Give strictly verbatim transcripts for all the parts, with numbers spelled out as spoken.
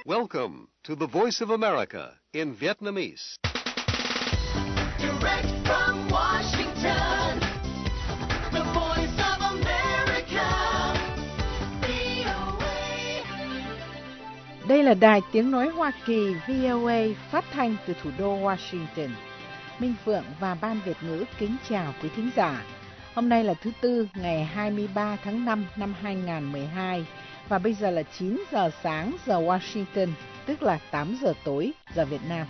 Welcome to the Voice of America in Vietnamese. Direct from Washington, the Voice of America, vê o a. Đây là Đài Tiếng Nói Hoa Kỳ vê o a phát thanh từ thủ đô Washington. Minh Phượng và Ban Việt ngữ kính chào quý thính giả. Hôm nay là thứ Tư, ngày hai mươi ba tháng năm năm hai nghìn không trăm mười hai và bây giờ là chín giờ sáng giờ Washington, tức là tám giờ tối giờ Việt Nam.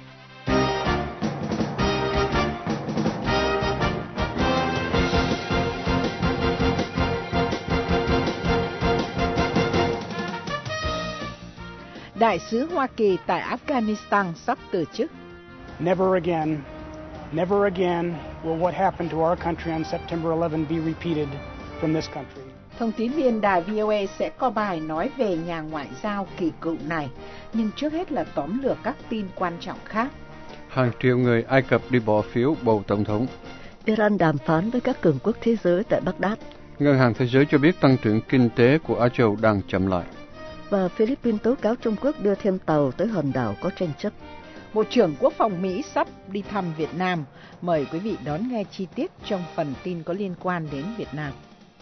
Đại sứ Hoa Kỳ tại Afghanistan sắp từ chức. Never again, never again will what happened to our country on September eleventh be repeated from this country. Thông tín viên đài vê o a sẽ có bài nói về nhà ngoại giao kỳ cựu này, nhưng trước hết là tóm lược các tin quan trọng khác. Hàng triệu người Ai Cập đi bỏ phiếu bầu tổng thống. Iran đàm phán với các cường quốc thế giới tại Baghdad. Ngân hàng Thế giới cho biết tăng trưởng kinh tế của Á Châu đang chậm lại. Và Philippines tố cáo Trung Quốc đưa thêm tàu tới hòn đảo có tranh chấp. Bộ trưởng Quốc phòng Mỹ sắp đi thăm Việt Nam. Mời quý vị đón nghe chi tiết trong phần tin có liên quan đến Việt Nam.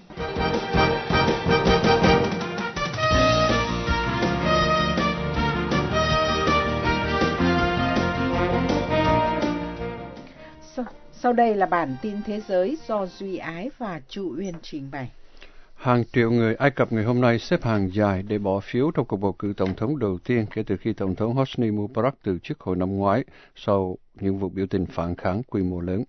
Sau đây là bản tin thế giới do Duy Ái và Chu Uyên trình bày. Hàng triệu người Ai Cập ngày hôm nay xếp hàng dài để bỏ phiếu trong cuộc bầu cử tổng thống đầu tiên kể từ khi Tổng thống Hosni Mubarak từ chức hồi năm ngoái sau những vụ biểu tình phản kháng quy mô lớn.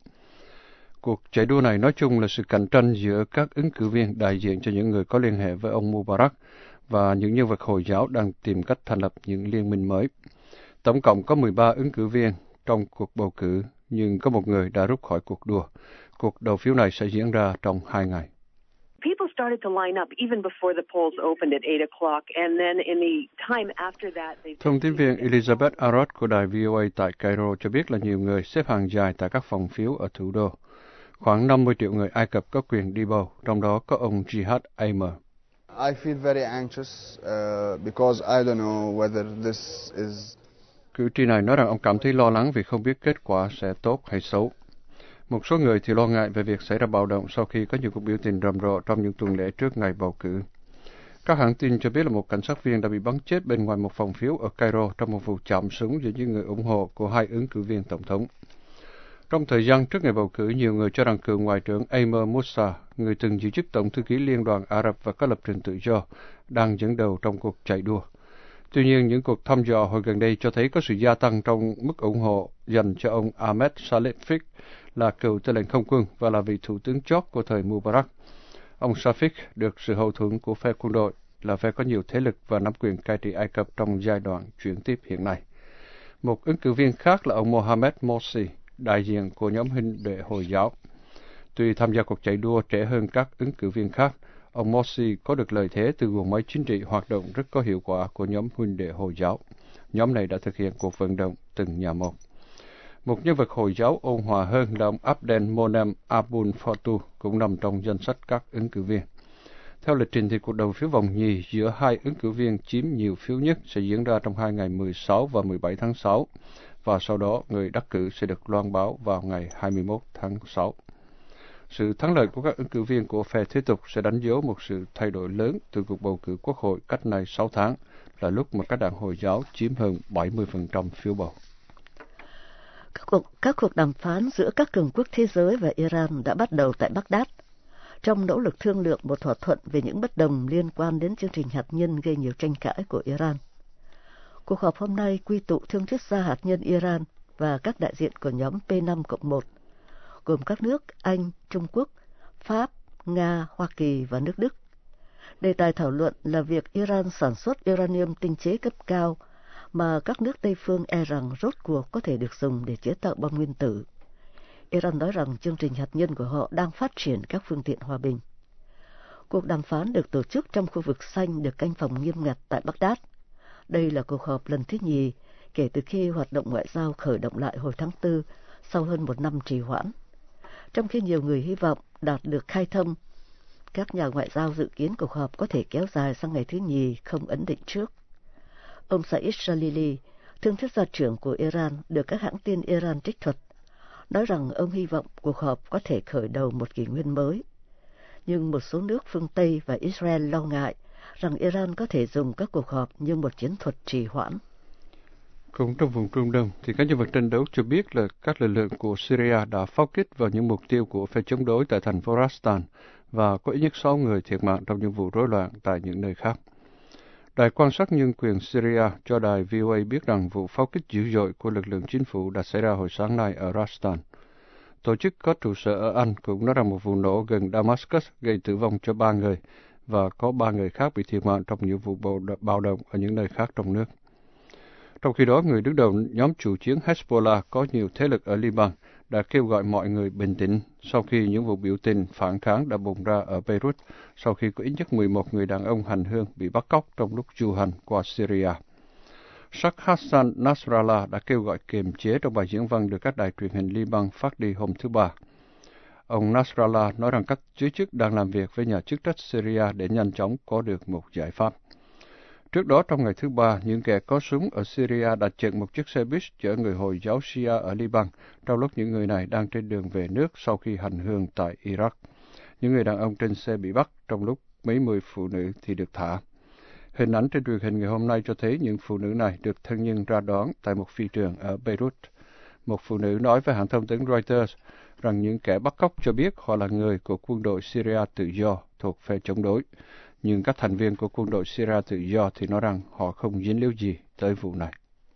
Cuộc chạy đua này nói chung là sự cạnh tranh giữa các ứng cử viên đại diện cho những người có liên hệ với ông Mubarak và những nhân vật Hồi giáo đang tìm cách thành lập những liên minh mới. Tổng cộng có mười ba ứng cử viên trong cuộc bầu cử, nhưng có một người đã rút khỏi cuộc đua. Cuộc đầu phiếu này sẽ diễn ra trong hai ngày. People started to line up even before the polls opened at eight o'clock, and then in the time after that, they... Thông tin viên Elizabeth Arrott của đài vê o a tại Cairo cho biết là nhiều người xếp hàng dài tại các phòng phiếu ở thủ đô. Khoảng năm mươi triệu người Ai Cập có quyền đi bầu, trong đó có ông Jihad Amer. I feel very anxious uh, because I don't know whether this is... Cử tri này nói rằng ông cảm thấy lo lắng vì không biết kết quả sẽ tốt hay xấu. Một số người thì lo ngại về việc xảy ra bạo động sau khi có nhiều cuộc biểu tình rầm rộ trong những tuần lễ trước ngày bầu cử. Các hãng tin cho biết là một cảnh sát viên đã bị bắn chết bên ngoài một phòng phiếu ở Cairo trong một vụ chạm súng giữa những người ủng hộ của hai ứng cử viên tổng thống. Trong thời gian trước ngày bầu cử, nhiều người cho rằng cựu Ngoại trưởng Amer Moussa, người từng giữ chức Tổng thư ký Liên đoàn Ả Rập và có lập trường tự do, đang dẫn đầu trong cuộc chạy đua. Tuy nhiên, những cuộc thăm dò hồi gần đây cho thấy có sự gia tăng trong mức ủng hộ dành cho ông Ahmed Saleh là cựu tư lệnh không quân và là vị thủ tướng chót của thời Mubarak. Ông Safik được sự hậu thuẫn của phe quân đội, là phe có nhiều thế lực và nắm quyền cai trị Ai Cập trong giai đoạn chuyển tiếp hiện nay. Một ứng cử viên khác là ông Mohamed Morsi, đại diện của nhóm huynh đệ Hồi giáo. Tuy tham gia cuộc chạy đua trẻ hơn các ứng cử viên khác, ông Morsi có được lợi thế từ guồng máy chính trị hoạt động rất có hiệu quả của nhóm huynh đệ Hồi giáo. Nhóm này đã thực hiện cuộc vận động từng nhà một. Một nhân vật Hồi giáo ôn hòa hơn là ông Abdel Monem Abul Fatu cũng nằm trong danh sách các ứng cử viên. Theo lịch trình thì cuộc đầu phiếu vòng nhì giữa hai ứng cử viên chiếm nhiều phiếu nhất sẽ diễn ra trong hai ngày mười sáu và mười bảy tháng sáu, và sau đó người đắc cử sẽ được loan báo vào ngày hai mươi mốt tháng sáu. Sự thắng lợi của các ứng cử viên của phe thế tục sẽ đánh dấu một sự thay đổi lớn từ cuộc bầu cử quốc hội cách nay sáu tháng, là lúc mà các đảng Hồi giáo chiếm hơn bảy mươi phần trăm phiếu bầu. Các cuộc, các cuộc đàm phán giữa các cường quốc thế giới và Iran đã bắt đầu tại Baghdad, trong nỗ lực thương lượng một thỏa thuận về những bất đồng liên quan đến chương trình hạt nhân gây nhiều tranh cãi của Iran. Cuộc họp hôm nay quy tụ thương thuyết gia hạt nhân Iran và các đại diện của nhóm P năm cộng một, gồm các nước Anh, Trung Quốc, Pháp, Nga, Hoa Kỳ và nước Đức. Đề tài thảo luận là việc Iran sản xuất uranium tinh chế cấp cao mà các nước Tây phương e rằng rốt cuộc có thể được dùng để chế tạo bom nguyên tử. Iran nói rằng chương trình hạt nhân của họ đang phát triển các phương tiện hòa bình. Cuộc đàm phán được tổ chức trong khu vực xanh được canh phòng nghiêm ngặt tại Baghdad. Đây là cuộc họp lần thứ nhì kể từ khi hoạt động ngoại giao khởi động lại hồi tháng tư sau hơn một năm trì hoãn. Trong khi nhiều người hy vọng đạt được khai thông, các nhà ngoại giao dự kiến cuộc họp có thể kéo dài sang ngày thứ nhì không ấn định trước. Ông Saeed Jalili, thương thuyết gia trưởng của Iran, được các hãng tin Iran trích thuật, nói rằng ông hy vọng cuộc họp có thể khởi đầu một kỷ nguyên mới. Nhưng một số nước phương Tây và Israel lo ngại rằng Iran có thể dùng các cuộc họp như một chiến thuật trì hoãn. Cũng trong vùng Trung Đông, thì các nhân vật tranh đấu cho biết là các lực lượng của Syria đã pháo kích vào những mục tiêu của phe chống đối tại thành phố Rastan và có ít nhất sáu người thiệt mạng trong những vụ rối loạn tại những nơi khác. Đài quan sát nhân quyền Syria cho đài vê o a biết rằng vụ pháo kích dữ dội của lực lượng chính phủ đã xảy ra hồi sáng nay ở Rastan. Tổ chức có trụ sở ở Anh cũng nói rằng một vụ nổ gần Damascus gây tử vong cho ba người và có ba người khác bị thiệt mạng trong những vụ bạo động ở những nơi khác trong nước. Trong khi đó, người đứng đầu nhóm chủ chiến Hezbollah có nhiều thế lực ở Liban đã kêu gọi mọi người bình tĩnh sau khi những vụ biểu tình phản kháng đã bùng ra ở Beirut sau khi có ít nhất mười một người đàn ông hành hương bị bắt cóc trong lúc du hành qua Syria. Sheikh Hassan Nasrallah đã kêu gọi kiềm chế trong bài diễn văn được các đài truyền hình Liban phát đi hôm thứ Ba. Ông Nasrallah nói rằng các giới chức đang làm việc với nhà chức trách Syria để nhanh chóng có được một giải pháp. Trước đó, trong ngày thứ Ba, những kẻ có súng ở Syria đã chặn một chiếc xe buýt chở người Hồi giáo Shia ở Liban, trong lúc những người này đang trên đường về nước sau khi hành hương tại Iraq. Những người đàn ông trên xe bị bắt, trong lúc mấy mươi phụ nữ thì được thả. Hình ảnh trên truyền hình ngày hôm nay cho thấy những phụ nữ này được thân nhân ra đón tại một phi trường ở Beirut. Một phụ nữ nói với hãng thông tấn Reuters rằng những kẻ bắt cóc cho biết họ là người của quân đội Syria tự do thuộc phe chống đối. Nhưng các thành viên của quân đội Syria tự do thì nói rằng họ không dính líu gì tới vụ này.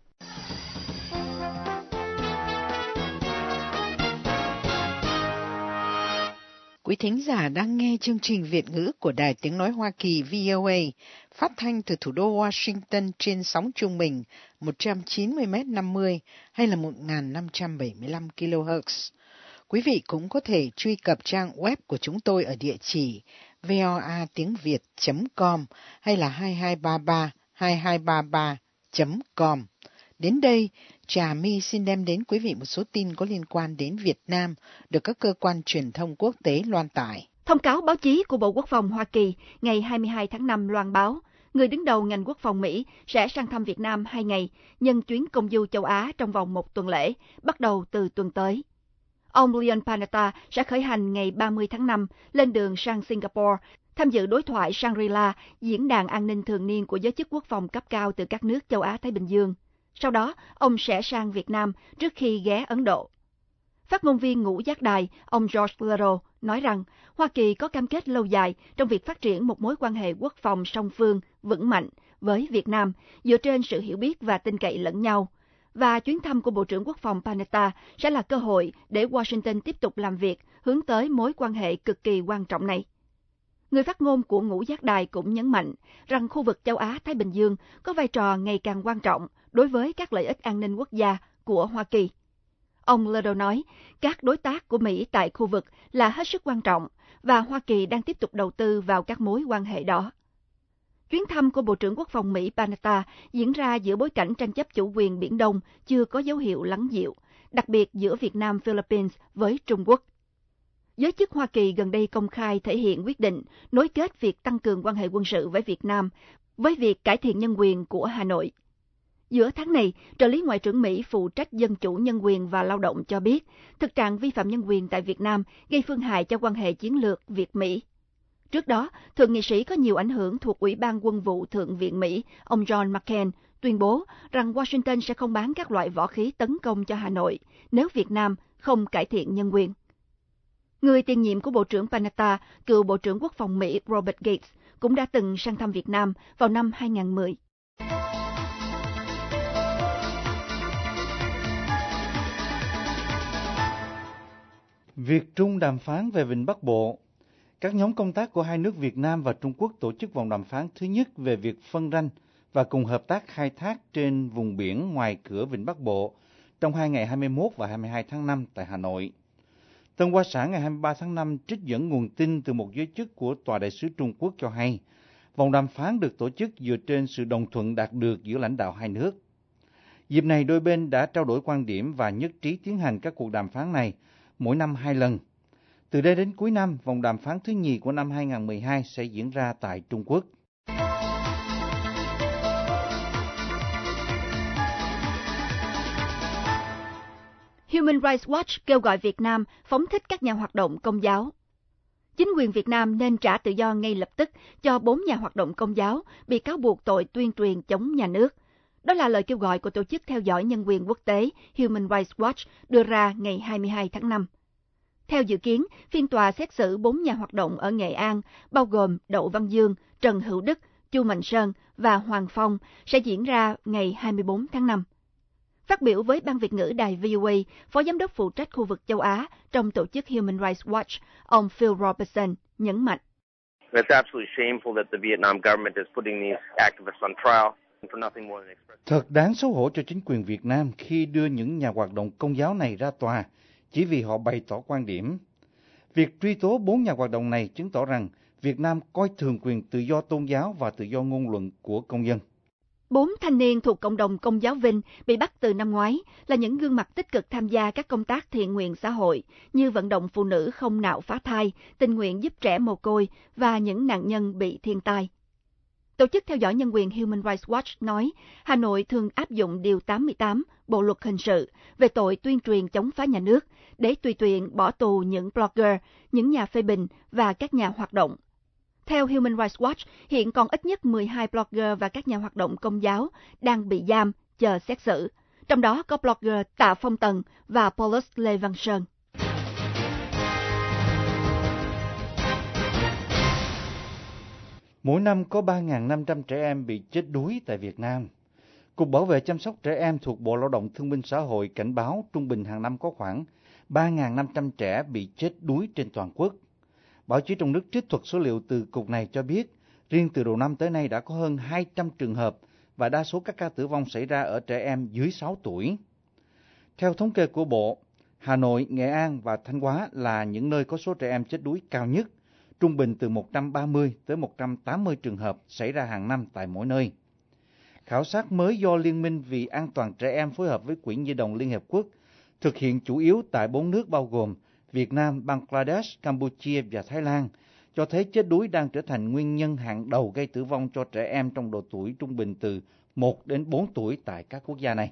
Quý thính giả đang nghe chương trình Việt ngữ của Đài Tiếng Nói Hoa Kỳ vê o a, phát thanh từ thủ đô Washington trên sóng trung bình một trăm chín mươi mét năm mươi hay là một nghìn năm trăm bảy mươi lăm ki lô héc. Quý vị cũng có thể truy cập trang web của chúng tôi ở địa chỉ voa tiếng việt chấm com hay là hai hai ba ba hai hai ba ba chấm com. Đến đây, Trà My xin đem đến quý vị một số tin có liên quan đến Việt Nam được các cơ quan truyền thông quốc tế loan tải. Thông cáo báo chí của Bộ Quốc phòng Hoa Kỳ ngày hai mươi hai tháng năm loan báo, người đứng đầu ngành quốc phòng Mỹ sẽ sang thăm Việt Nam hai ngày nhân chuyến công du châu Á trong vòng một tuần lễ, bắt đầu từ tuần tới. Ông Leon Panetta sẽ khởi hành ngày ba mươi tháng năm lên đường sang Singapore, tham dự đối thoại Shangri-La, diễn đàn an ninh thường niên của giới chức quốc phòng cấp cao từ các nước châu Á-Thái Bình Dương. Sau đó, ông sẽ sang Việt Nam trước khi ghé Ấn Độ. Phát ngôn viên Ngũ Giác Đài, ông George Little, nói rằng Hoa Kỳ có cam kết lâu dài trong việc phát triển một mối quan hệ quốc phòng song phương vững mạnh với Việt Nam dựa trên sự hiểu biết và tin cậy lẫn nhau. Và chuyến thăm của Bộ trưởng Quốc phòng Panetta sẽ là cơ hội để Washington tiếp tục làm việc hướng tới mối quan hệ cực kỳ quan trọng này. Người phát ngôn của Ngũ Giác Đài cũng nhấn mạnh rằng khu vực châu Á-Thái Bình Dương có vai trò ngày càng quan trọng đối với các lợi ích an ninh quốc gia của Hoa Kỳ. Ông Little nói, các đối tác của Mỹ tại khu vực là hết sức quan trọng và Hoa Kỳ đang tiếp tục đầu tư vào các mối quan hệ đó. Chuyến thăm của Bộ trưởng Quốc phòng Mỹ Panetta diễn ra giữa bối cảnh tranh chấp chủ quyền Biển Đông chưa có dấu hiệu lắng dịu, đặc biệt giữa Việt Nam Philippines với Trung Quốc. Giới chức Hoa Kỳ gần đây công khai thể hiện quyết định nối kết việc tăng cường quan hệ quân sự với Việt Nam với việc cải thiện nhân quyền của Hà Nội. Giữa tháng này, trợ lý Ngoại trưởng Mỹ phụ trách dân chủ nhân quyền và lao động cho biết thực trạng vi phạm nhân quyền tại Việt Nam gây phương hại cho quan hệ chiến lược Việt-Mỹ. Trước đó, thượng nghị sĩ có nhiều ảnh hưởng thuộc Ủy ban Quân vụ Thượng viện Mỹ, ông John McCain, tuyên bố rằng Washington sẽ không bán các loại võ khí tấn công cho Hà Nội nếu Việt Nam không cải thiện nhân quyền. Người tiền nhiệm của Bộ trưởng Panetta, cựu Bộ trưởng Quốc phòng Mỹ Robert Gates, cũng đã từng sang thăm Việt Nam vào năm hai nghìn không trăm mười. Việt Trung đàm phán về Vịnh Bắc Bộ. Các nhóm công tác của hai nước Việt Nam và Trung Quốc tổ chức vòng đàm phán thứ nhất về việc phân ranh và cùng hợp tác khai thác trên vùng biển ngoài cửa Vịnh Bắc Bộ trong hai ngày hai mươi mốt và hai mươi hai tháng năm tại Hà Nội. Tân Hoa Xã ngày hai mươi ba tháng năm trích dẫn nguồn tin từ một giới chức của Tòa đại sứ Trung Quốc cho hay, vòng đàm phán được tổ chức dựa trên sự đồng thuận đạt được giữa lãnh đạo hai nước. Dịp này đôi bên đã trao đổi quan điểm và nhất trí tiến hành các cuộc đàm phán này mỗi năm hai lần. Từ đây đến cuối năm, vòng đàm phán thứ nhì của năm hai nghìn không trăm mười hai sẽ diễn ra tại Trung Quốc. Human Rights Watch kêu gọi Việt Nam phóng thích các nhà hoạt động Công giáo. Chính quyền Việt Nam nên trả tự do ngay lập tức cho bốn nhà hoạt động Công giáo bị cáo buộc tội tuyên truyền chống nhà nước. Đó là lời kêu gọi của Tổ chức Theo dõi Nhân quyền Quốc tế Human Rights Watch đưa ra ngày hai mươi hai tháng năm. Theo dự kiến, phiên tòa xét xử bốn nhà hoạt động ở Nghệ An, bao gồm Đậu Văn Dương, Trần Hữu Đức, Chu Mạnh Sơn và Hoàng Phong, sẽ diễn ra ngày hai mươi bốn tháng năm. Phát biểu với Ban Việt ngữ đài vê o a, Phó Giám đốc phụ trách khu vực châu Á trong tổ chức Human Rights Watch, ông Phil Robertson, nhấn mạnh. Thật đáng xấu hổ cho chính quyền Việt Nam khi đưa những nhà hoạt động Công giáo này ra tòa chỉ vì họ bày tỏ quan điểm. Việc truy tố bốn nhà hoạt động này chứng tỏ rằng Việt Nam coi thường quyền tự do tôn giáo và tự do ngôn luận của công dân. Bốn thanh niên thuộc cộng đồng Công giáo Vinh bị bắt từ năm ngoái là những gương mặt tích cực tham gia các công tác thiện nguyện xã hội như vận động phụ nữ không nạo phá thai, tình nguyện giúp trẻ mồ côi và những nạn nhân bị thiên tai. Tổ chức Theo dõi Nhân quyền Human Rights Watch nói Hà Nội thường áp dụng Điều tám mươi tám Bộ Luật Hình sự về tội tuyên truyền chống phá nhà nước để tùy tiện bỏ tù những blogger, những nhà phê bình và các nhà hoạt động. Theo Human Rights Watch, hiện còn ít nhất mười hai blogger và các nhà hoạt động Công giáo đang bị giam, chờ xét xử. Trong đó có blogger Tạ Phong Tần và Paulus Lê Văn Sơn. Mỗi năm có ba nghìn năm trăm trẻ em bị chết đuối tại Việt Nam. Cục Bảo vệ chăm sóc trẻ em thuộc Bộ Lao động Thương binh Xã hội cảnh báo trung bình hàng năm có khoảng ba nghìn năm trăm trẻ bị chết đuối trên toàn quốc. Báo chí trong nước trích thuật số liệu từ cục này cho biết, riêng từ đầu năm tới nay đã có hơn hai trăm trường hợp và đa số các ca tử vong xảy ra ở trẻ em dưới sáu tuổi. Theo thống kê của Bộ, Hà Nội, Nghệ An và Thanh Hóa là những nơi có số trẻ em chết đuối cao nhất, trung bình từ một trăm ba mươi tới một trăm tám mươi trường hợp xảy ra hàng năm tại mỗi nơi. Khảo sát mới do Liên minh vì an toàn trẻ em phối hợp với Quỹ Nhi đồng Liên Hiệp Quốc thực hiện chủ yếu tại bốn nước bao gồm Việt Nam, Bangladesh, Campuchia và Thái Lan, cho thấy chết đuối đang trở thành nguyên nhân hàng đầu gây tử vong cho trẻ em trong độ tuổi trung bình từ một đến bốn tuổi tại các quốc gia này.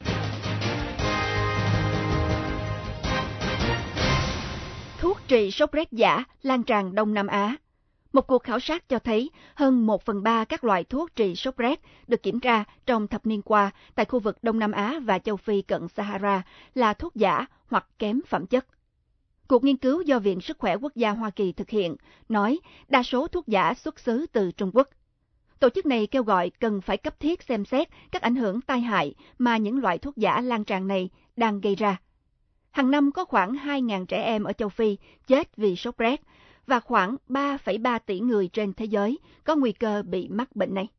Thuốc trị sốt rét giả lan tràn Đông Nam Á. Một cuộc khảo sát cho thấy hơn một phần ba các loại thuốc trị sốt rét được kiểm tra trong thập niên qua tại khu vực Đông Nam Á và châu Phi cận Sahara là thuốc giả hoặc kém phẩm chất. Cuộc nghiên cứu do Viện Sức khỏe Quốc gia Hoa Kỳ thực hiện nói đa số thuốc giả xuất xứ từ Trung Quốc. Tổ chức này kêu gọi cần phải cấp thiết xem xét các ảnh hưởng tai hại mà những loại thuốc giả lan tràn này đang gây ra. Hàng năm có khoảng hai nghìn trẻ em ở châu Phi chết vì sốt rét và khoảng ba phẩy ba tỷ người trên thế giới có nguy cơ bị mắc bệnh này.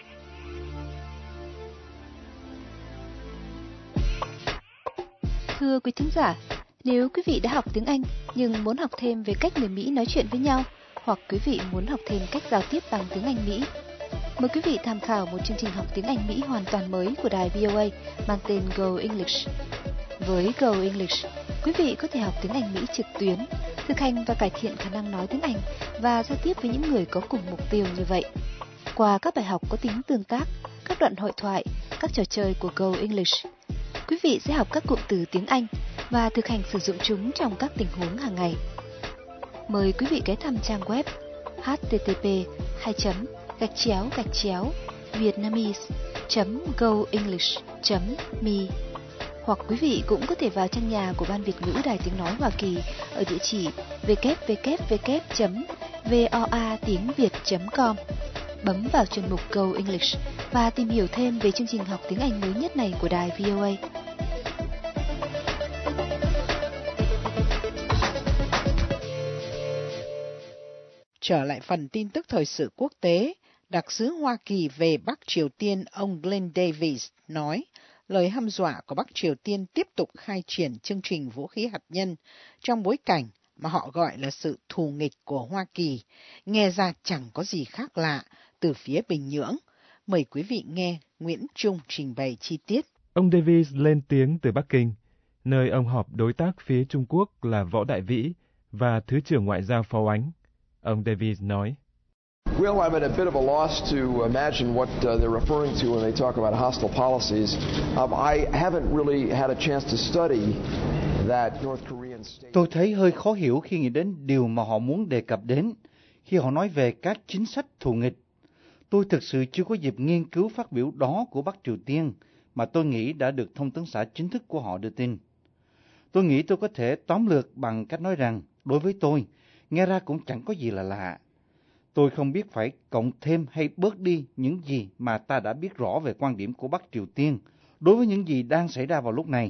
Thưa quý thính giả, nếu quý vị đã học tiếng Anh nhưng muốn học thêm về cách người Mỹ nói chuyện với nhau, hoặc quý vị muốn học thêm cách giao tiếp bằng tiếng Anh Mỹ, mời quý vị tham khảo một chương trình học tiếng Anh Mỹ hoàn toàn mới của đài vê o a mang tên Go English. Với Go English, quý vị có thể học tiếng Anh Mỹ trực tuyến, thực hành và cải thiện khả năng nói tiếng Anh và giao tiếp với những người có cùng mục tiêu như vậy. Qua các bài học có tính tương tác, các đoạn hội thoại, các trò chơi của Go English, quý vị sẽ học các cụm từ tiếng Anh và thực hành sử dụng chúng trong các tình huống hàng ngày. Mời quý vị ghé thăm trang web h t t p hai gạch chéo gạch chéo vietnamese chấm go english chấm me, hoặc quý vị cũng có thể vào trang nhà của Ban Việt ngữ Đài Tiếng nói Hoa Kỳ ở địa chỉ w w w chấm voa tiếng việt chấm com, bấm vào chuyên mục Go English và tìm hiểu thêm về chương trình học tiếng Anh mới nhất này của đài vê o a. Trở lại phần tin tức thời sự quốc tế, đặc sứ Hoa Kỳ về Bắc Triều Tiên ông Glenn Davis nói lời hăm dọa của Bắc Triều Tiên tiếp tục khai triển chương trình vũ khí hạt nhân trong bối cảnh mà họ gọi là sự thù nghịch của Hoa Kỳ, nghe ra chẳng có gì khác lạ từ phía Bình Nhưỡng. Mời quý vị nghe Nguyễn Trung trình bày chi tiết. Ông Davis lên tiếng từ Bắc Kinh, nơi ông họp đối tác phía Trung Quốc là Võ Đại Vĩ và Thứ trưởng Ngoại giao Phó Oánh. Ông Davis nói, Well, I'm at a bit of a loss to imagine what uh, they're referring to when they talk about hostile policies. Um, I haven't really had a chance to study that North Korean state... Tôi thấy hơi khó hiểu khi nghĩ đến điều mà họ muốn đề cập đến khi họ nói về các chính sách thù nghịch. Tôi thực sự chưa có dịp nghiên cứu phát biểu đó của Bắc Triều Tiên mà tôi nghĩ đã được thông tấn xã chính thức của họ đưa tin. Tôi nghĩ tôi có thể tóm lược bằng cách nói rằng, đối với tôi, nghe ra cũng chẳng có gì là lạ. Tôi không biết phải cộng thêm hay bớt đi những gì mà ta đã biết rõ về quan điểm của Bắc Triều Tiên đối với những gì đang xảy ra vào lúc này.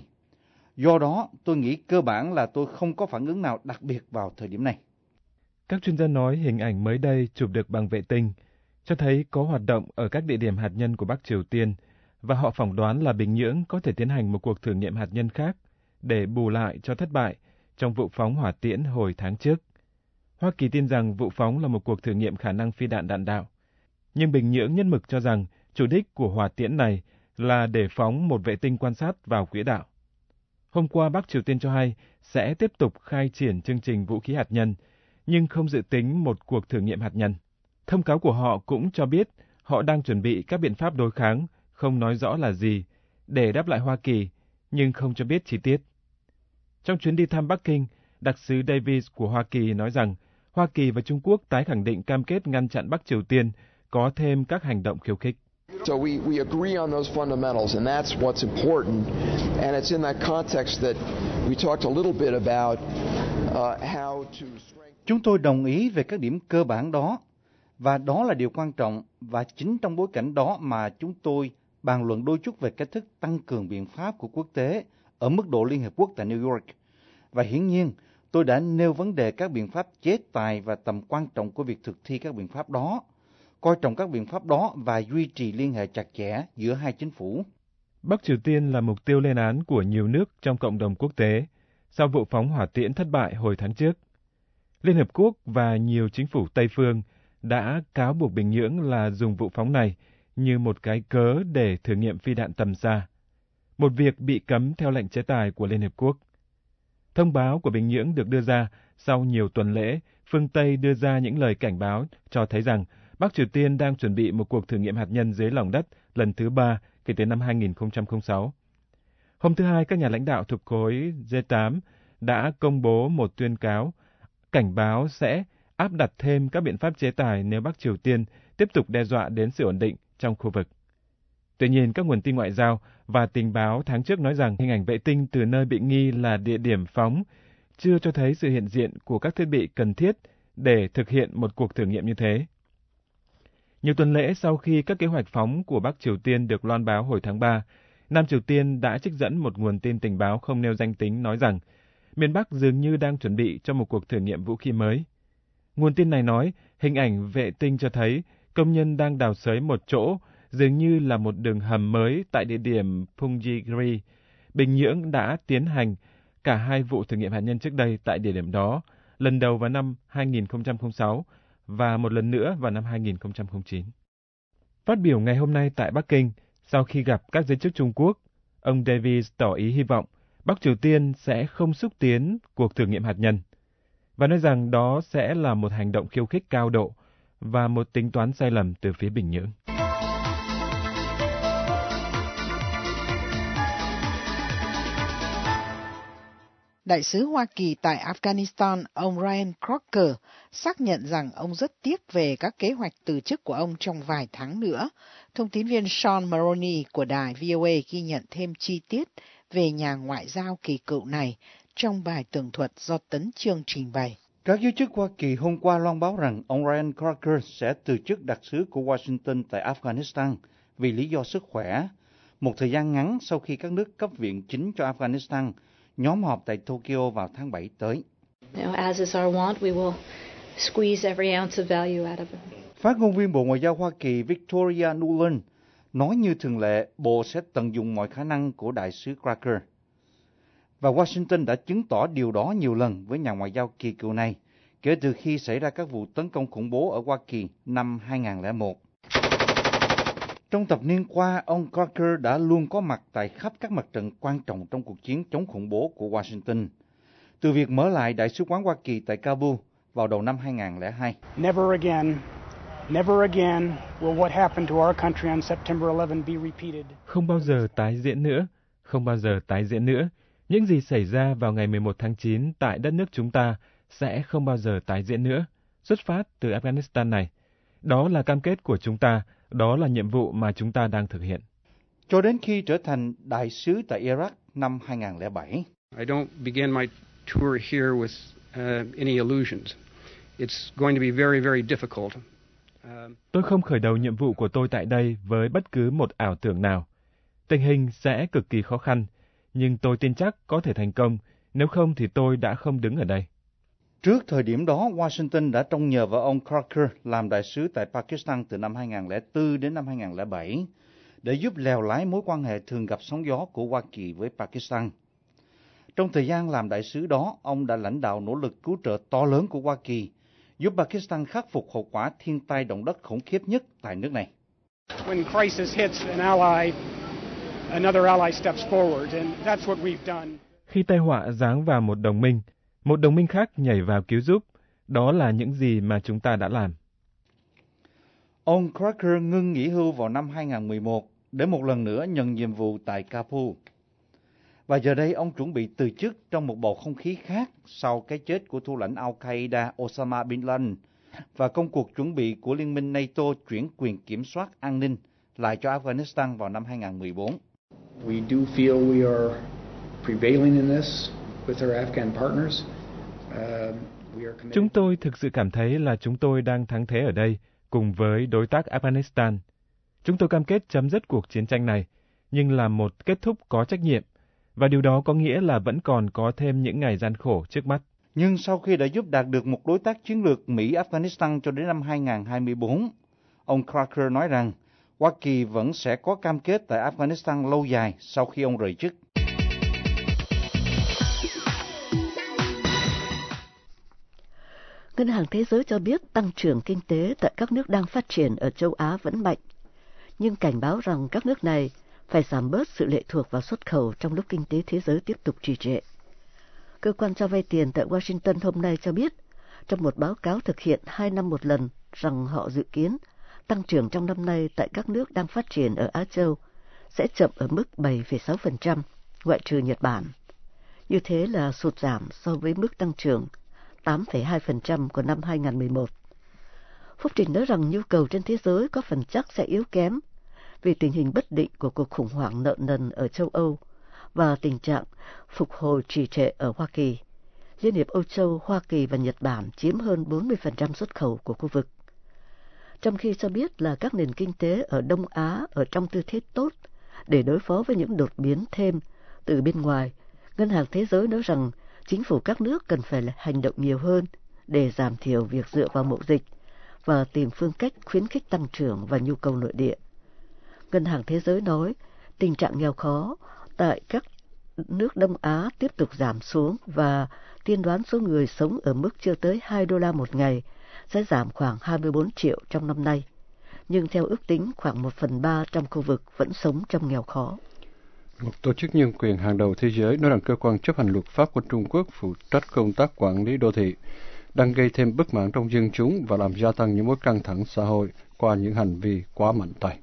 Do đó, tôi nghĩ cơ bản là tôi không có phản ứng nào đặc biệt vào thời điểm này. Các chuyên gia nói hình ảnh mới đây chụp được bằng vệ tinh cho thấy có hoạt động ở các địa điểm hạt nhân của Bắc Triều Tiên và họ phỏng đoán là Bình Nhưỡng có thể tiến hành một cuộc thử nghiệm hạt nhân khác để bù lại cho thất bại trong vụ phóng hỏa tiễn hồi tháng trước. Hoa Kỳ tin rằng vụ phóng là một cuộc thử nghiệm khả năng phi đạn đạn đạo, nhưng Bình Nhưỡng nhất mực cho rằng chủ đích của hỏa tiễn này là để phóng một vệ tinh quan sát vào quỹ đạo. Hôm qua Bắc Triều Tiên cho hay sẽ tiếp tục khai triển chương trình vũ khí hạt nhân, nhưng không dự tính một cuộc thử nghiệm hạt nhân. Thông cáo của họ cũng cho biết họ đang chuẩn bị các biện pháp đối kháng, không nói rõ là gì, để đáp lại Hoa Kỳ, nhưng không cho biết chi tiết. Trong chuyến đi thăm Bắc Kinh, đặc sứ Davis của Hoa Kỳ nói rằng Hoa Kỳ và Trung Quốc tái khẳng định cam kết ngăn chặn Bắc Triều Tiên có thêm các hành động khiêu khích. So we, we agree on those fundamentals, and that's what's important. And it's in that context that we talked a little bit about uh, how to... Chúng tôi đồng ý về các điểm cơ bản đó, và đó là điều quan trọng, và chính trong bối cảnh đó mà chúng tôi bàn luận đôi chút về cách thức tăng cường biện pháp của quốc tế ở mức độ Liên Hợp Quốc tại New York. Và hiển nhiên, tôi đã nêu vấn đề các biện pháp chế tài và tầm quan trọng của việc thực thi các biện pháp đó, coi trọng các biện pháp đó và duy trì liên hệ chặt chẽ giữa hai chính phủ. Bắc Triều Tiên là mục tiêu lên án của nhiều nước trong cộng đồng quốc tế sau vụ phóng hỏa tiễn thất bại hồi tháng trước. Liên Hợp Quốc và nhiều chính phủ Tây phương đã cáo buộc Bình Nhưỡng là dùng vụ phóng này như một cái cớ để thử nghiệm phi đạn tầm xa, một việc bị cấm theo lệnh chế tài của Liên Hợp Quốc. Thông báo của Bình Nhưỡng được đưa ra sau nhiều tuần lễ, phương Tây đưa ra những lời cảnh báo cho thấy rằng Bắc Triều Tiên đang chuẩn bị một cuộc thử nghiệm hạt nhân dưới lòng đất lần thứ ba kể từ năm hai nghìn không trăm lẻ sáu. Hôm thứ Hai, các nhà lãnh đạo thuộc khối G tám đã công bố một tuyên cáo cảnh báo sẽ áp đặt thêm các biện pháp chế tài nếu Bắc Triều Tiên tiếp tục đe dọa đến sự ổn định trong khu vực. Tuy nhiên, các nguồn tin ngoại giao và tình báo tháng trước nói rằng hình ảnh vệ tinh từ nơi bị nghi là địa điểm phóng chưa cho thấy sự hiện diện của các thiết bị cần thiết để thực hiện một cuộc thử nghiệm như thế. Nhiều tuần lễ sau khi các kế hoạch phóng của Bắc Triều Tiên được loan báo hồi tháng ba, Nam Triều Tiên đã trích dẫn một nguồn tin tình báo không nêu danh tính nói rằng miền Bắc dường như đang chuẩn bị cho một cuộc thử nghiệm vũ khí mới. Nguồn tin này nói hình ảnh vệ tinh cho thấy công nhân đang đào xới một chỗ, dường như là một đường hầm mới tại địa điểm Punggye-ri. Bình Nhưỡng đã tiến hành cả hai vụ thử nghiệm hạt nhân trước đây tại địa điểm đó, lần đầu vào năm hai nghìn không trăm lẻ sáu và một lần nữa vào năm hai nghìn không trăm lẻ chín. Phát biểu ngày hôm nay tại Bắc Kinh, sau khi gặp các giới chức Trung Quốc, ông Davis tỏ ý hy vọng Bắc Triều Tiên sẽ không xúc tiến cuộc thử nghiệm hạt nhân, và nói rằng đó sẽ là một hành động khiêu khích cao độ và một tính toán sai lầm từ phía Bình Nhưỡng. Đại sứ Hoa Kỳ tại Afghanistan, ông Ryan Crocker, xác nhận rằng ông rất tiếc về các kế hoạch từ chức của ông trong vài tháng nữa. Thông tín viên Sean Maroney của đài vê o a ghi nhận thêm chi tiết về nhà ngoại giao kỳ cựu này trong bài tường thuật do Tấn Chương trình bày. Các giới chức Hoa Kỳ hôm qua loan báo rằng ông Ryan Crocker sẽ từ chức đặc sứ của Washington tại Afghanistan vì lý do sức khỏe, một thời gian ngắn sau khi các nước cấp viện chính cho Afghanistan nhóm họp tại Tokyo vào tháng bảy tới. As is our want, we will squeeze every ounce of value out of it. Phát ngôn viên Bộ Ngoại giao Hoa Kỳ Victoria Nuland nói như thường lệ, Bộ sẽ tận dụng mọi khả năng của đại sứ Crocker. Và Washington đã chứng tỏ điều đó nhiều lần với nhà ngoại giao kỳ cựu này, kể từ khi xảy ra các vụ tấn công khủng bố ở Hoa Kỳ năm hai nghìn không trăm lẻ một. Trong thập niên qua, ông Crocker đã luôn có mặt tại khắp các mặt trận quan trọng trong cuộc chiến chống khủng bố của Washington, từ việc mở lại Đại sứ quán Hoa Kỳ tại Kabul vào đầu năm hai nghìn không trăm lẻ hai. Never again, never again will what happened to our country on September eleventh be repeated. Không bao giờ tái diễn nữa, không bao giờ tái diễn nữa. Những gì xảy ra vào ngày mười một tháng chín tại đất nước chúng ta sẽ không bao giờ tái diễn nữa, xuất phát từ Afghanistan này. Đó là cam kết của chúng ta, đó là nhiệm vụ mà chúng ta đang thực hiện. Cho đến khi trở thành đại sứ tại Iraq năm hai nghìn lẻ bảy. I don't begin my tour here with uh, any illusions. It's going to be very, very difficult. Uh, Tôi không khởi đầu nhiệm vụ của tôi tại đây với bất cứ một ảo tưởng nào. Tình hình sẽ cực kỳ khó khăn, nhưng tôi tin chắc có thể thành công, nếu không thì tôi đã không đứng ở đây. Trước thời điểm đó, Washington đã trông nhờ vào ông Crocker làm đại sứ tại Pakistan từ năm hai nghìn lẻ bốn đến năm hai nghìn lẻ bảy để giúp lèo lái mối quan hệ thường gặp sóng gió của Hoa Kỳ với Pakistan. Trong thời gian làm đại sứ đó, ông đã lãnh đạo nỗ lực cứu trợ to lớn của Hoa Kỳ, giúp Pakistan khắc phục hậu quả thiên tai động đất khủng khiếp nhất tại nước này. When crisis hits an ally, another ally steps forward, and that's what we've done. Khi tai họa giáng vào một đồng minh, một đồng minh khác nhảy vào cứu giúp. Đó là những gì mà chúng ta đã làm. Ông Crocker ngưng nghỉ hưu vào năm hai nghìn mười một để một lần nữa nhận nhiệm vụ tại Kabul. Và giờ đây ông chuẩn bị từ chức trong một bầu không khí khác sau cái chết của thủ lãnh Al-Qaeda Osama Bin Laden và công cuộc chuẩn bị của Liên minh NATO chuyển quyền kiểm soát an ninh lại cho Afghanistan vào năm hai nghìn mười bốn. We do feel we are prevailing in this with our Afghan partners. Uh, Chúng tôi thực sự cảm thấy là chúng tôi đang thắng thế ở đây cùng với đối tác Afghanistan. Chúng tôi cam kết chấm dứt cuộc chiến tranh này, nhưng là một kết thúc có trách nhiệm, và điều đó có nghĩa là vẫn còn có thêm những ngày gian khổ trước mắt. Nhưng sau khi đã giúp đạt được một đối tác chiến lược Mỹ-Afghanistan cho đến năm hai nghìn hai mươi bốn, ông Crocker nói rằng Hoa Kỳ vẫn sẽ có cam kết tại Afghanistan lâu dài sau khi ông rời chức. Ngân hàng Thế giới cho biết tăng trưởng kinh tế tại các nước đang phát triển ở châu Á vẫn mạnh, nhưng cảnh báo rằng các nước này phải giảm bớt sự lệ thuộc vào xuất khẩu trong lúc kinh tế thế giới tiếp tục trì trệ. Cơ quan cho vay tiền tại Washington hôm nay cho biết, trong một báo cáo thực hiện hai năm một lần, rằng họ dự kiến tăng trưởng trong năm nay tại các nước đang phát triển ở Á Châu sẽ chậm ở mức bảy phẩy sáu phần trăm, ngoại trừ Nhật Bản. Như thế là sụt giảm so với mức tăng trưởng tám phẩy hai phần trăm của năm hai nghìn mười một. Phúc Trình nói rằng nhu cầu trên thế giới có phần chắc sẽ yếu kém vì tình hình bất định của cuộc khủng hoảng nợ nần ở châu Âu và tình trạng phục hồi trì trệ ở Hoa Kỳ. Liên hiệp Âu Châu, Hoa Kỳ và Nhật Bản chiếm hơn bốn mươi phần trăm xuất khẩu của khu vực. Trong khi cho biết là các nền kinh tế ở Đông Á ở trong tư thế tốt để đối phó với những đột biến thêm từ bên ngoài, Ngân hàng Thế giới nói rằng chính phủ các nước cần phải hành động nhiều hơn để giảm thiểu việc dựa vào mậu dịch và tìm phương cách khuyến khích tăng trưởng và nhu cầu nội địa. Ngân hàng Thế giới nói tình trạng nghèo khó tại các nước Đông Á tiếp tục giảm xuống và tiên đoán số người sống ở mức chưa tới hai đô la một ngày sẽ giảm khoảng hai mươi bốn triệu trong năm nay. Nhưng theo ước tính, khoảng một phần ba trong khu vực vẫn sống trong nghèo khó. Một tổ chức nhân quyền hàng đầu thế giới nói rằng cơ quan chấp hành luật pháp của Trung Quốc phụ trách công tác quản lý đô thị đang gây thêm bất mãn trong dân chúng và làm gia tăng những mối căng thẳng xã hội qua những hành vi quá mạnh tay.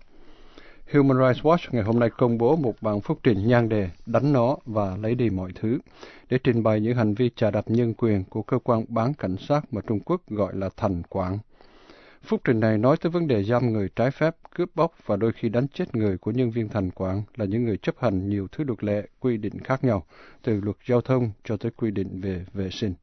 Human Rights Watch ngày hôm nay công bố một bản phúc trình nhan đề đánh nó và lấy đi mọi thứ để trình bày những hành vi chà đạp nhân quyền của cơ quan bán cảnh sát mà Trung Quốc gọi là thành quản. Phúc trình này nói tới vấn đề giam người trái phép, cướp bóc và đôi khi đánh chết người của nhân viên thành quản là những người chấp hành nhiều thứ luật lệ, quy định khác nhau, từ luật giao thông cho tới quy định về vệ sinh.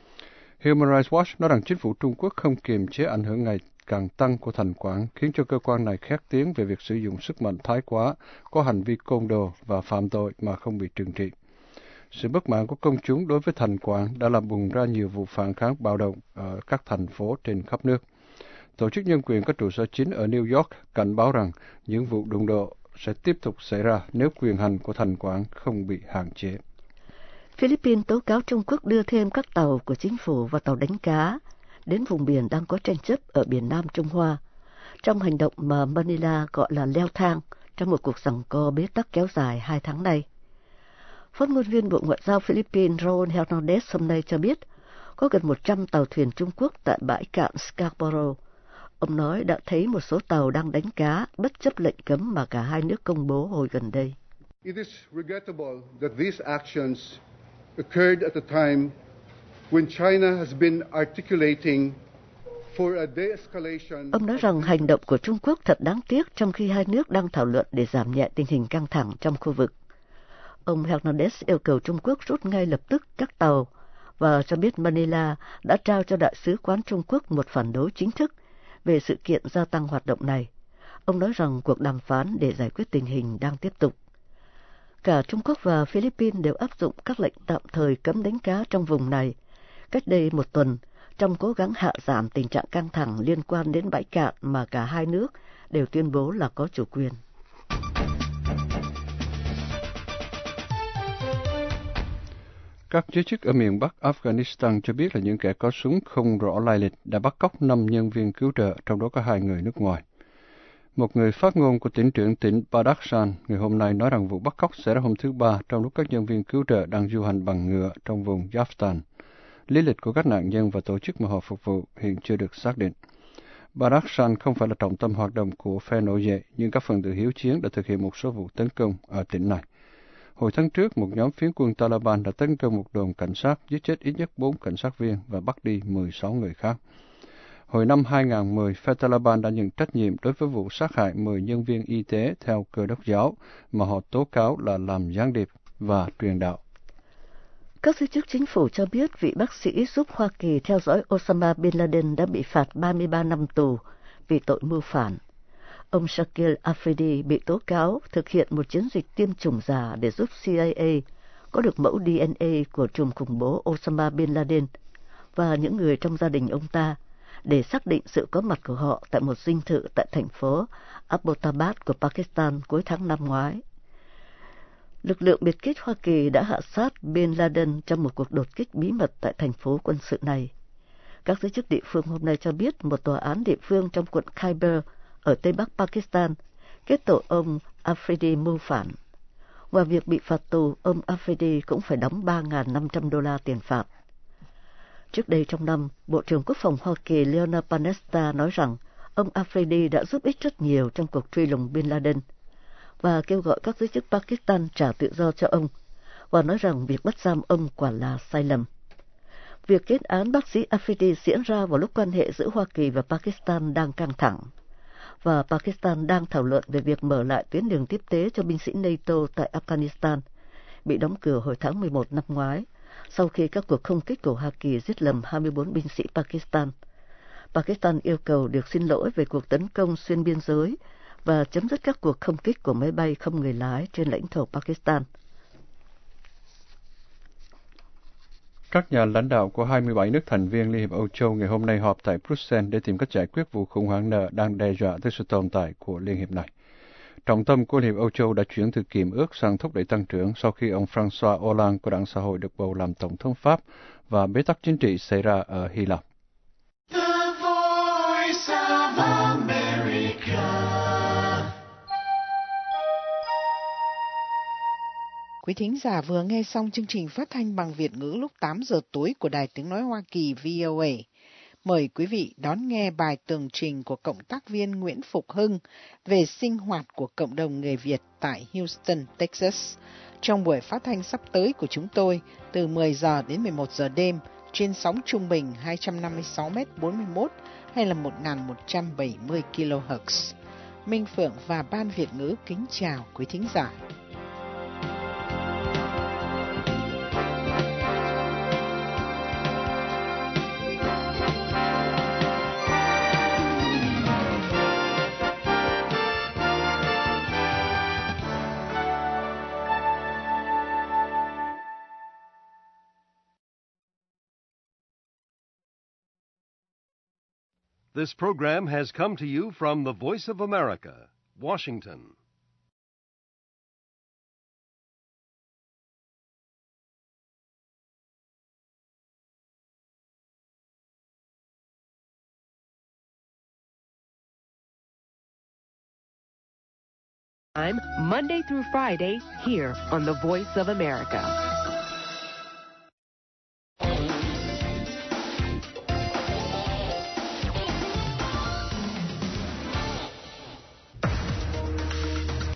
Human Rights Watch nói rằng chính phủ Trung Quốc không kiềm chế ảnh hưởng ngày càng tăng của thành quản, khiến cho cơ quan này khét tiếng về việc sử dụng sức mạnh thái quá, có hành vi côn đồ và phạm tội mà không bị trừng trị. Sự bất mãn của công chúng đối với thành quản đã làm bùng ra nhiều vụ phản kháng bạo động ở các thành phố trên khắp nước. Tổ chức nhân quyền có trụ sở chính ở New York cảnh báo rằng những vụ đụng độ sẽ tiếp tục xảy ra nếu quyền hành của thành quản không bị hạn chế. Philippines tố cáo Trung Quốc đưa thêm các tàu của chính phủ và tàu đánh cá đến vùng biển đang có tranh chấp ở biển Nam Trung Hoa, trong hành động mà Manila gọi là leo thang trong một cuộc giằng co bế tắc kéo dài hai tháng nay. Phát ngôn viên Bộ Ngoại giao Philippines Raul Hernandez hôm nay cho biết có gần một trăm tàu thuyền Trung Quốc tại bãi cạn Scarborough. Ông nói đã thấy một số tàu đang đánh cá bất chấp lệnh cấm mà cả hai nước công bố hồi gần đây. It is regrettable that these actions occurred at a time when China has been articulating for a de-escalation. Ông nói rằng hành động của Trung Quốc thật đáng tiếc trong khi hai nước đang thảo luận để giảm nhẹ tình hình căng thẳng trong khu vực. Ông Hernandez yêu cầu Trung Quốc rút ngay lập tức các tàu và cho biết Manila đã trao cho Đại sứ quán Trung Quốc một phản đối chính thức về sự kiện gia tăng hoạt động này. Ông nói rằng cuộc đàm phán để giải quyết tình hình đang tiếp tục. Cả Trung Quốc và Philippines đều áp dụng các lệnh tạm thời cấm đánh cá trong vùng này cách đây một tuần, trong cố gắng hạ giảm tình trạng căng thẳng liên quan đến bãi cạn mà cả hai nước đều tuyên bố là có chủ quyền. Các giới chức ở miền Bắc Afghanistan cho biết là những kẻ có súng không rõ lai lịch đã bắt cóc năm nhân viên cứu trợ, trong đó có hai người nước ngoài. Một người phát ngôn của tỉnh trưởng tỉnh Badakhshan ngày hôm nay nói rằng vụ bắt cóc xảy ra hôm thứ Ba trong lúc các nhân viên cứu trợ đang du hành bằng ngựa trong vùng Yaftan. Lý lịch của các nạn nhân và tổ chức mà họ phục vụ hiện chưa được xác định. Badakhshan không phải là trọng tâm hoạt động của phe nổi dậy, nhưng các phần tử hiếu chiến đã thực hiện một số vụ tấn công ở tỉnh này. Hồi tháng trước, một nhóm phiến quân Taliban đã tấn công một đồn cảnh sát, giết chết ít nhất bốn cảnh sát viên và bắt đi mười sáu người khác. Hồi năm hai nghìn không trăm mười, phe Taliban đã nhận trách nhiệm đối với vụ sát hại mười nhân viên y tế theo Cơ đốc giáo mà họ tố cáo là làm gián điệp và truyền đạo. Các giới chức chính phủ cho biết vị bác sĩ giúp Hoa Kỳ theo dõi Osama Bin Laden đã bị phạt ba mươi ba năm tù vì tội mưu phản. Ông Shakil Afridi bị tố cáo thực hiện một chiến dịch tiêm chủng giả để giúp C I A có được mẫu D N A của trùm khủng bố Osama Bin Laden và những người trong gia đình ông ta để xác định sự có mặt của họ tại một dinh thự tại thành phố Abbottabad của Pakistan cuối tháng năm ngoái. Lực lượng biệt kích Hoa Kỳ đã hạ sát Bin Laden trong một cuộc đột kích bí mật tại thành phố quân sự này. Các giới chức địa phương hôm nay cho biết một tòa án địa phương trong quận Khyber ở Tây Bắc Pakistan kết tội ông Afridi mưu phản. Ngoài việc bị phạt tù, ông Afridi cũng phải đóng ba nghìn năm trăm đô la tiền phạt. Trước đây trong năm, Bộ trưởng Quốc phòng Hoa Kỳ Leonard Panetta nói rằng ông Afridi đã giúp ích rất nhiều trong cuộc truy lùng Bin Laden và kêu gọi các giới chức Pakistan trả tự do cho ông và nói rằng việc bắt giam ông quả là sai lầm. Việc kết án bác sĩ Afridi diễn ra vào lúc quan hệ giữa Hoa Kỳ và Pakistan đang căng thẳng và Pakistan đang thảo luận về việc mở lại tuyến đường tiếp tế cho binh sĩ NATO tại Afghanistan, bị đóng cửa hồi tháng mười một năm ngoái, sau khi các cuộc không kích của Hoa Kỳ giết lầm hai mươi bốn binh sĩ Pakistan. Pakistan yêu cầu được xin lỗi về cuộc tấn công xuyên biên giới và chấm dứt các cuộc không kích của máy bay không người lái trên lãnh thổ Pakistan. Các nhà lãnh đạo của hai mươi bảy nước thành viên Liên hiệp Âu Châu ngày hôm nay họp tại Bruxelles để tìm cách giải quyết vụ khủng hoảng nợ đang đe dọa tới sự tồn tại của Liên hiệp này. Trọng tâm của Liên hiệp Âu Châu đã chuyển từ kiềm ước sang thúc đẩy tăng trưởng sau khi ông François Hollande của Đảng Xã hội được bầu làm Tổng thống Pháp và bế tắc chính trị xảy ra ở Hy Lạp. The Voice of America. Quý thính giả vừa nghe xong chương trình phát thanh bằng Việt ngữ lúc tám giờ tối của Đài Tiếng Nói Hoa Kỳ V O A. Mời quý vị đón nghe bài tường trình của Cộng tác viên Nguyễn Phục Hưng về sinh hoạt của cộng đồng người Việt tại Houston, Texas, trong buổi phát thanh sắp tới của chúng tôi từ mười giờ đến mười một giờ đêm trên sóng trung bình hai trăm năm mươi sáu mét bốn mươi mốt hay là một nghìn một trăm bảy mươi ki lô héc. Minh Phượng và Ban Việt ngữ kính chào quý thính giả. This program has come to you from the Voice of America, Washington. Monday through Friday here on the Voice of America.